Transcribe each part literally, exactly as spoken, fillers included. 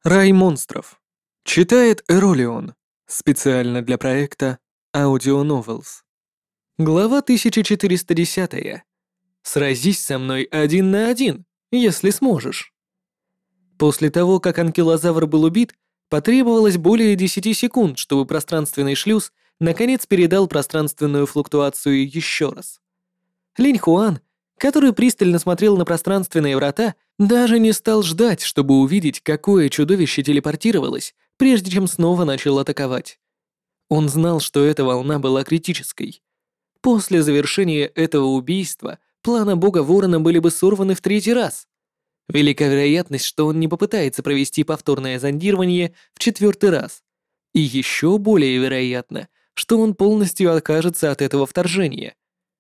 Рай монстров. Читает Эролион. Специально для проекта Audio Novels. Глава тысяча четыреста десять. Сразись со мной один на один, если сможешь. После того, как анкилозавр был убит, потребовалось более десяти секунд, чтобы пространственный шлюз наконец передал пространственную флуктуацию еще раз. Линь Хуан, который пристально смотрел на пространственные врата, даже не стал ждать, чтобы увидеть, какое чудовище телепортировалось, прежде чем снова начал атаковать. Он знал, что эта волна была критической. После завершения этого убийства планы бога Ворона были бы сорваны в третий раз. Велика вероятность, что он не попытается провести повторное зондирование в четвертый раз. И еще более вероятно, что он полностью откажется от этого вторжения.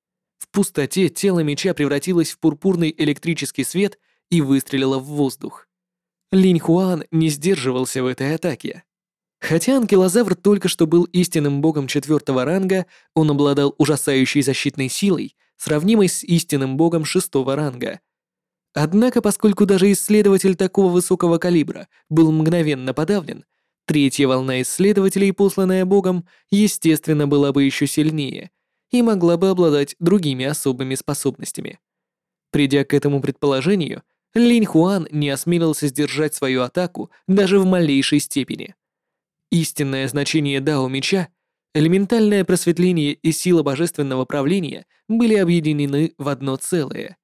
В пустоте тело меча превратилось в пурпурный электрический свет и выстрелило в воздух. Линь Хуан не сдерживался в этой атаке. Хотя анкилозавр только что был истинным богом четвертого ранга, он обладал ужасающей защитной силой, сравнимой с истинным богом шестого ранга. Однако, поскольку даже исследователь такого высокого калибра был мгновенно подавлен, третья волна исследователей, посланная богом, естественно, была бы еще сильнее и могла бы обладать другими особыми способностями. Придя к этому предположению, Линь Хуан не осмелился сдержать свою атаку даже в малейшей степени. Истинное значение Дао Меча, элементальное просветление и сила божественного правления были объединены в одно целое.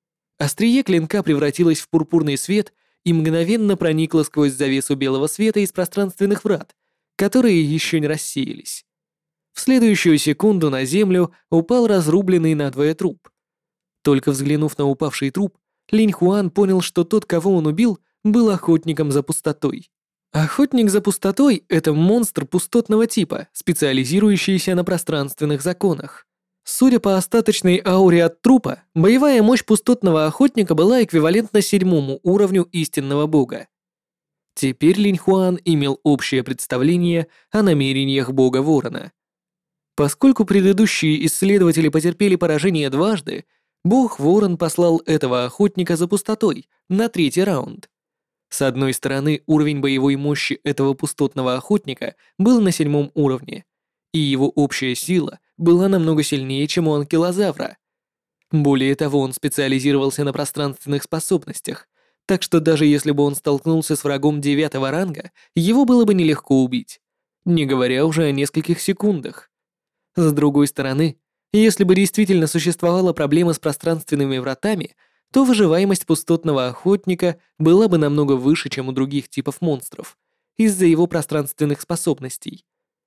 Острие клинка превратилось в пурпурный свет и мгновенно проникло сквозь завесу белого света из пространственных врат, которые еще не рассеялись. В следующую секунду на землю упал разрубленный надвое труп. Только взглянув на упавший труп, Линь Хуан понял, что тот, кого он убил, был охотником за пустотой. Охотник за пустотой — это монстр пустотного типа, специализирующийся на пространственных законах. Судя по остаточной ауре от трупа, боевая мощь пустотного охотника была эквивалентна седьмому уровню истинного бога. Теперь Линь Хуан имел общее представление о намерениях бога Ворона. Поскольку предыдущие исследователи потерпели поражение дважды, бог Ворон послал этого охотника за пустотой на третий раунд. С одной стороны, уровень боевой мощи этого пустотного охотника был на седьмом уровне, и его общая сила была намного сильнее, чем у анкилозавра. Более того, он специализировался на пространственных способностях, так что даже если бы он столкнулся с врагом девятого ранга, его было бы нелегко убить, не говоря уже о нескольких секундах. С другой стороны, если бы действительно существовала проблема с пространственными вратами, то выживаемость пустотного охотника была бы намного выше, чем у других типов монстров, из-за его пространственных способностей.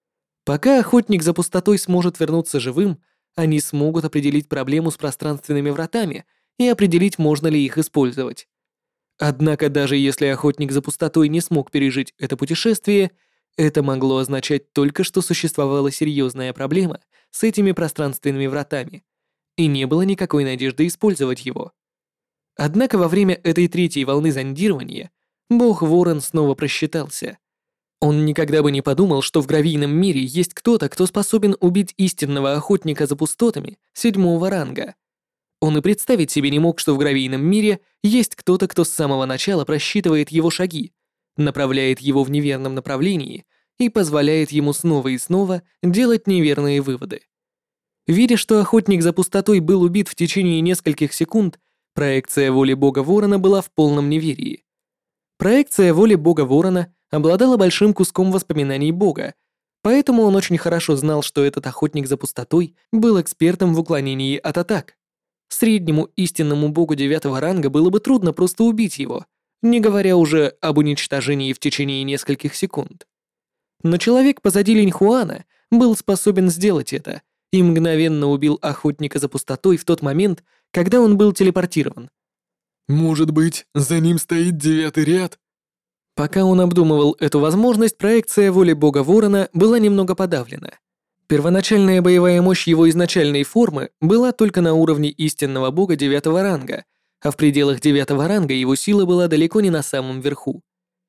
Пока охотник за пустотой сможет вернуться живым, они смогут определить проблему с пространственными вратами и определить, можно ли их использовать. Однако даже если охотник за пустотой не смог пережить это путешествие, это могло означать только, что существовала серьезная проблема с этими пространственными вратами, и не было никакой надежды использовать его. Однако во время этой третьей волны зондирования бог Ворон снова просчитался. Он никогда бы не подумал, что в гравийном мире есть кто-то, кто способен убить истинного охотника за пустотами седьмого ранга. Он и представить себе не мог, что в гравийном мире есть кто-то, кто с самого начала просчитывает его шаги, направляет его в неверном направлении и позволяет ему снова и снова делать неверные выводы. Видя, что охотник за пустотой был убит в течение нескольких секунд, проекция воли бога Ворона была в полном неверии. Проекция воли бога Ворона обладала большим куском воспоминаний бога, поэтому он очень хорошо знал, что этот охотник за пустотой был экспертом в уклонении от атак. Среднему истинному богу девятого ранга было бы трудно просто убить его, не говоря уже об уничтожении в течение нескольких секунд. Но человек позади Линь Хуана был способен сделать это и мгновенно убил охотника за пустотой в тот момент, когда он был телепортирован. «Может быть, за ним стоит девятый ряд?» Пока он обдумывал эту возможность, проекция воли бога Ворона была немного подавлена. Первоначальная боевая мощь его изначальной формы была только на уровне истинного бога девятого ранга, а в пределах девятого ранга его сила была далеко не на самом верху.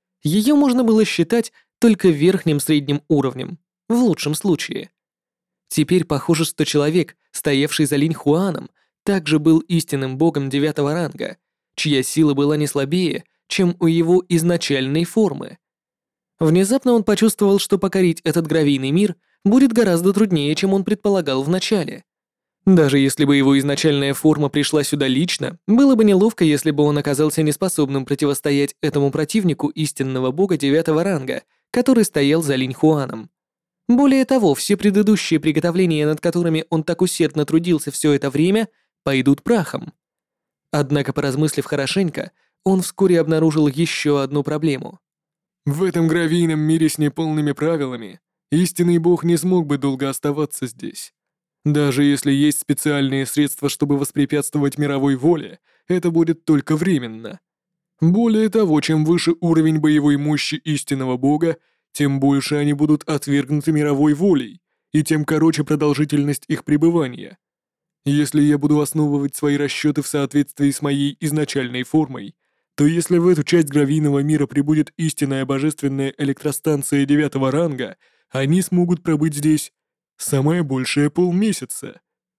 Ее можно было считать только верхним средним уровнем, в лучшем случае. Теперь похоже, что человек, стоявший за Линь Хуаном, также был истинным богом девятого ранга, чья сила была не слабее, чем у его изначальной формы. Внезапно он почувствовал, что покорить этот гравийный мир будет гораздо труднее, чем он предполагал вначале. Даже если бы его изначальная форма пришла сюда лично, было бы неловко, если бы он оказался неспособным противостоять этому противнику истинного бога девятого ранга, который стоял за Линь Хуаном. Более того, все предыдущие приготовления, над которыми он так усердно трудился все это время, пойдут прахом. Однако, поразмыслив хорошенько, он вскоре обнаружил еще одну проблему. В этом гравийном мире с неполными правилами истинный бог не смог бы долго оставаться здесь. Даже если есть специальные средства, чтобы воспрепятствовать мировой воле, это будет только временно. Более того, чем выше уровень боевой мощи истинного бога, тем больше они будут отвергнуты мировой волей, и тем короче продолжительность их пребывания. Если я буду основывать свои расчеты в соответствии с моей изначальной формой, то если в эту часть гравийного мира прибудет истинная божественная электростанция девятого ранга, они смогут пробыть здесь самое большее полмесяца.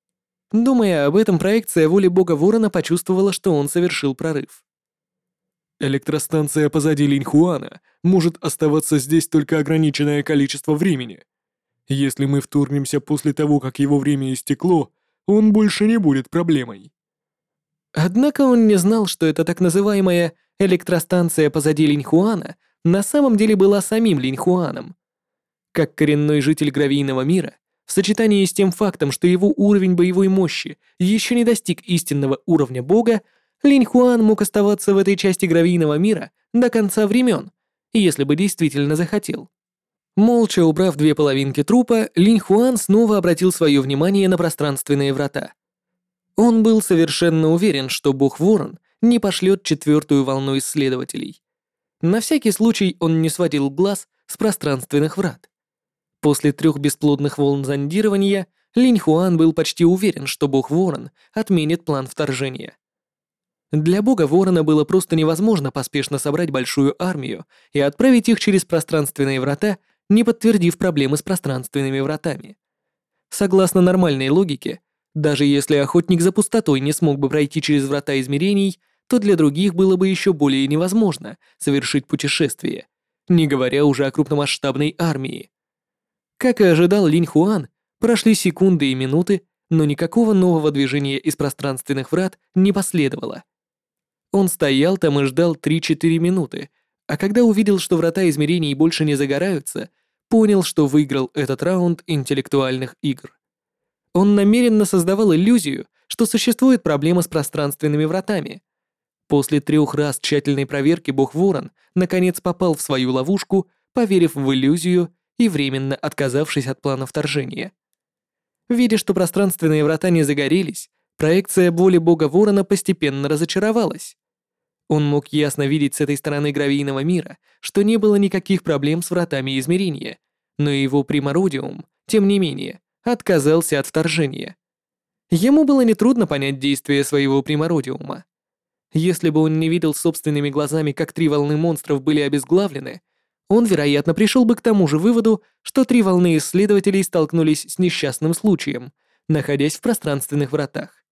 Думая об этом, проекция воли бога Ворона почувствовала, что он совершил прорыв. Электростанция позади Линьхуана может оставаться здесь только ограниченное количество времени. Если мы вторгнемся после того, как его время истекло, он больше не будет проблемой. Однако он не знал, что эта так называемая электростанция позади Линьхуана на самом деле была самим Линьхуаном. Как коренной житель гравийного мира, в сочетании с тем фактом, что его уровень боевой мощи еще не достиг истинного уровня бога, Линьхуан мог оставаться в этой части гравийного мира до конца времен, если бы действительно захотел. Молча убрав две половинки трупа, Линьхуан снова обратил свое внимание на пространственные врата. Он был совершенно уверен, что бог Ворон не пошлет четвертую волну исследователей. На всякий случай он не сводил глаз с пространственных врат. После трех бесплодных волн зондирования Линьхуан был почти уверен, что бог Ворон отменит план вторжения. Для бога Ворона было просто невозможно поспешно собрать большую армию и отправить их через пространственные врата, не подтвердив проблемы с пространственными вратами. Согласно нормальной логике, даже если охотник за пустотой не смог бы пройти через врата измерений, то для других было бы еще более невозможно совершить путешествие, не говоря уже о крупномасштабной армии. Как и ожидал Линьхуан, прошли секунды и минуты, но никакого нового движения из пространственных врат не последовало. Он стоял там и ждал три-четыре минуты, а когда увидел, что врата измерений больше не загораются, понял, что выиграл этот раунд интеллектуальных игр. Он намеренно создавал иллюзию, что существует проблема с пространственными вратами. После трех раз тщательной проверки бог Ворон наконец попал в свою ловушку, поверив в иллюзию и временно отказавшись от плана вторжения. Видя, что пространственные врата не загорелись, проекция воли бога Ворона постепенно разочаровалась. Он мог ясно видеть с этой стороны гравийного мира, что не было никаких проблем с вратами измерения, но его примородиум, тем не менее, отказался от вторжения. Ему было нетрудно понять действия своего примородиума. Если бы он не видел собственными глазами, как три волны монстров были обезглавлены, он, вероятно, пришел бы к тому же выводу, что три волны исследователей столкнулись с несчастным случаем, находясь в пространственных вратах.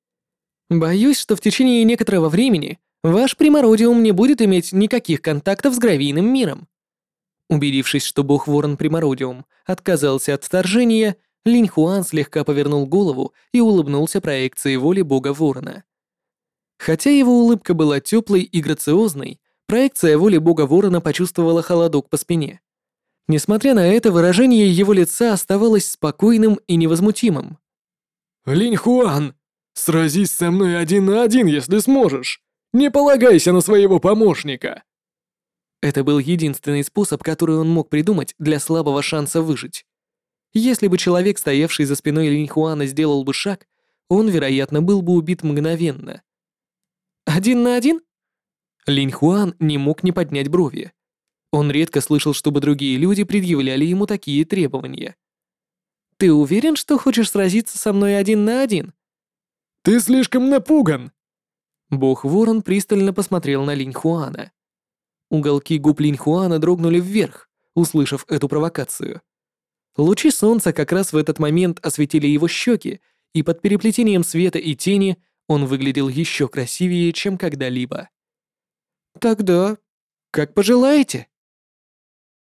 Боюсь, что в течение некоторого времени ваш примородиум не будет иметь никаких контактов с гравийным миром. Убедившись, что бог Ворон Примородиум отказался от вторжения, Линьхуан слегка повернул голову и улыбнулся проекции воли бога Ворона. Хотя его улыбка была теплой и грациозной, проекция воли бога Ворона почувствовала холодок по спине. Несмотря на это, выражение его лица оставалось спокойным и невозмутимым. «Линьхуан, сразись со мной один на один, если сможешь. Не полагайся на своего помощника». Это был единственный способ, который он мог придумать для слабого шанса выжить. Если бы человек, стоявший за спиной Линьхуана, сделал бы шаг, он, вероятно, был бы убит мгновенно. «Один на один?» Линьхуан не мог не поднять брови. Он редко слышал, чтобы другие люди предъявляли ему такие требования. «Ты уверен, что хочешь сразиться со мной один на один?» «Ты слишком напуган!» Бог Ворон пристально посмотрел на Линьхуана. Уголки губ Линьхуана дрогнули вверх, услышав эту провокацию. Лучи солнца как раз в этот момент осветили его щеки, и под переплетением света и тени он выглядел еще красивее, чем когда-либо. Тогда, как пожелаете.